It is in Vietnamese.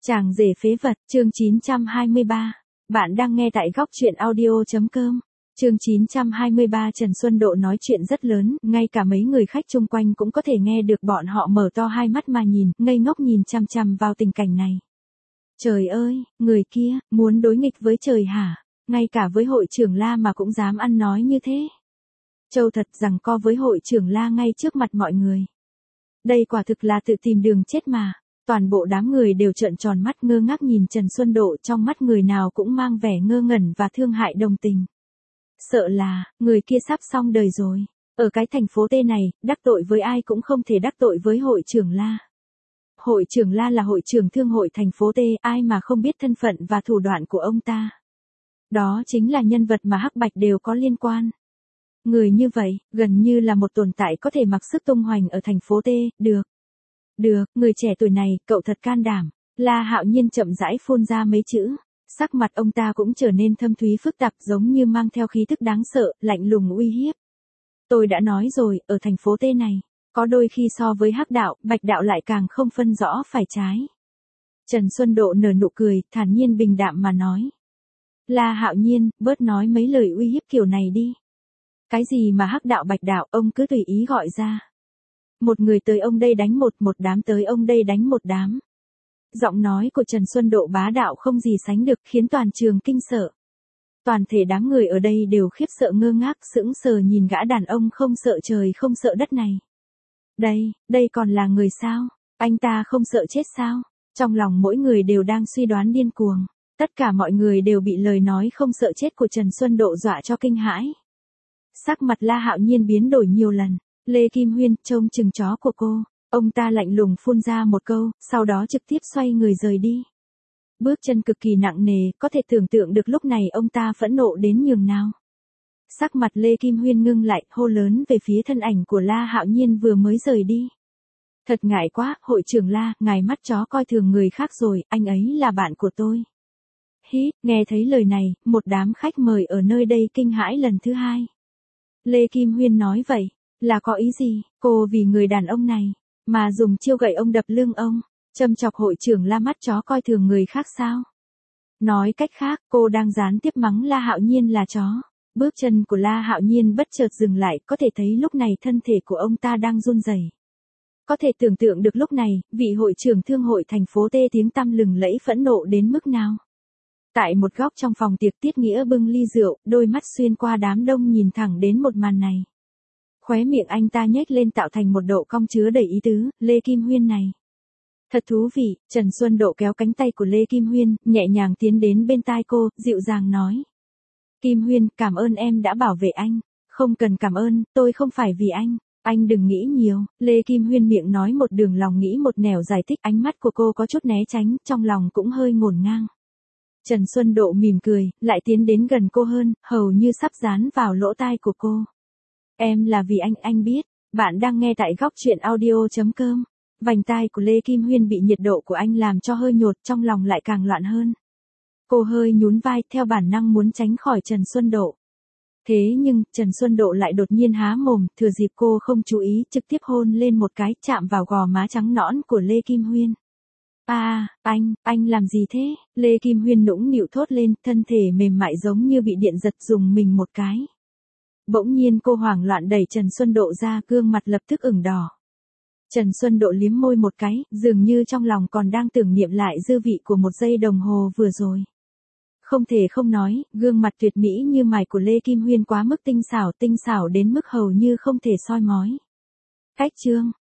Chàng rể phế vật, chương 923. Bạn đang nghe tại góc truyện audio.com. Chương 923. Trần Xuân Độ nói chuyện rất lớn, ngay cả mấy người khách chung quanh cũng có thể nghe được, bọn họ mở to hai mắt mà nhìn, ngây ngốc nhìn chằm chằm vào tình cảnh này. Trời ơi, người kia, muốn đối nghịch với trời hả? Ngay cả với hội trưởng La mà cũng dám ăn nói như thế. Châu thật giằng co với hội trưởng La ngay trước mặt mọi người. Đây quả thực là tự tìm đường chết mà. Toàn bộ đám người đều trợn tròn mắt ngơ ngác nhìn Trần Xuân Độ, trong mắt người nào cũng mang vẻ ngơ ngẩn và thương hại đồng tình. Sợ là, người kia sắp xong đời rồi. Ở cái thành phố T này, đắc tội với ai cũng không thể đắc tội với hội trưởng La. Hội trưởng La là hội trưởng thương hội thành phố T, ai mà không biết thân phận và thủ đoạn của ông ta. Đó chính là nhân vật mà hắc bạch đều có liên quan. Người như vậy, gần như là một tồn tại có thể mặc sức tung hoành ở thành phố T, Được, người trẻ tuổi này, cậu thật can đảm. La Hạo Nhiên chậm rãi phun ra mấy chữ. Sắc mặt ông ta cũng trở nên thâm thúy phức tạp, giống như mang theo khí tức đáng sợ, lạnh lùng uy hiếp. Tôi đã nói rồi, ở thành phố T này, có đôi khi so với hắc đạo, bạch đạo lại càng không phân rõ phải trái. Trần Xuân Độ nở nụ cười, thản nhiên bình đạm mà nói. La Hạo Nhiên, bớt nói mấy lời uy hiếp kiểu này đi. Cái gì mà hắc đạo bạch đạo, ông cứ tùy ý gọi ra. Một người tới ông đây đánh một đám tới ông đây đánh một đám. Giọng nói của Trần Xuân Độ bá đạo không gì sánh được, khiến toàn trường kinh sợ. Toàn thể đám người ở đây đều khiếp sợ ngơ ngác, sững sờ nhìn gã đàn ông không sợ trời không sợ đất này. Đây còn là người sao? Anh ta không sợ chết sao? Trong lòng mỗi người đều đang suy đoán điên cuồng. Tất cả mọi người đều bị lời nói không sợ chết của Trần Xuân Độ dọa cho kinh hãi. Sắc mặt La Hạo Nhiên biến đổi nhiều lần. Lê Kim Huyên, trông chừng chó của cô. Ông ta lạnh lùng phun ra một câu, sau đó trực tiếp xoay người rời đi. Bước chân cực kỳ nặng nề, có thể tưởng tượng được lúc này ông ta phẫn nộ đến nhường nào. Sắc mặt Lê Kim Huyên ngưng lại, hô lớn về phía thân ảnh của La Hạo Nhiên vừa mới rời đi. Thật ngại quá, hội trưởng La, ngài mắt chó coi thường người khác rồi, anh ấy là bạn của tôi. Hít, nghe thấy lời này, một đám khách mời ở nơi đây kinh hãi lần thứ hai. Lê Kim Huyên nói vậy. Là có ý gì, cô vì người đàn ông này, mà dùng chiêu gậy ông đập lưng ông, châm chọc hội trưởng La mắt chó coi thường người khác sao? Nói cách khác, cô đang gián tiếp mắng La Hạo Nhiên là chó. Bước chân của La Hạo Nhiên bất chợt dừng lại, có thể thấy lúc này thân thể của ông ta đang run rẩy. Có thể tưởng tượng được lúc này, vị hội trưởng thương hội thành phố T tiếng tăm lừng lẫy phẫn nộ đến mức nào. Tại một góc trong phòng tiệc, Tiết Nghĩa bưng ly rượu, đôi mắt xuyên qua đám đông nhìn thẳng đến một màn này. Khóe miệng anh ta nhếch lên tạo thành một độ cong chứa đầy ý tứ, Lê Kim Huyên này. Thật thú vị, Trần Xuân Độ kéo cánh tay của Lê Kim Huyên, nhẹ nhàng tiến đến bên tai cô, dịu dàng nói. Kim Huyên, cảm ơn em đã bảo vệ anh. Không cần cảm ơn, tôi không phải vì anh đừng nghĩ nhiều. Lê Kim Huyên miệng nói một đường lòng nghĩ một nẻo giải thích, ánh mắt của cô có chút né tránh, trong lòng cũng hơi ngổn ngang. Trần Xuân Độ mỉm cười, lại tiến đến gần cô hơn, hầu như sắp dán vào lỗ tai của cô. Em là vì anh biết. Bạn đang nghe tại góc truyện audio.com. Vành tai của Lê Kim Huyên bị nhiệt độ của anh làm cho hơi nhột, trong lòng lại càng loạn hơn. Cô hơi nhún vai, theo bản năng muốn tránh khỏi Trần Xuân Độ. Thế nhưng, Trần Xuân Độ lại đột nhiên há mồm, thừa dịp cô không chú ý, trực tiếp hôn lên một cái, chạm vào gò má trắng nõn của Lê Kim Huyên. Anh làm gì thế? Lê Kim Huyên nũng nịu thốt lên, thân thể mềm mại giống như bị điện giật rùng mình một cái. Bỗng nhiên cô hoảng loạn đẩy Trần Xuân Độ ra, gương mặt lập tức ửng đỏ. Trần Xuân Độ liếm môi một cái, dường như trong lòng còn đang tưởng niệm lại dư vị của một giây đồng hồ vừa rồi. Không thể không nói, gương mặt tuyệt mỹ như mài của Lê Kim Huyên quá mức tinh xảo đến mức hầu như không thể soi mói. Cách chương,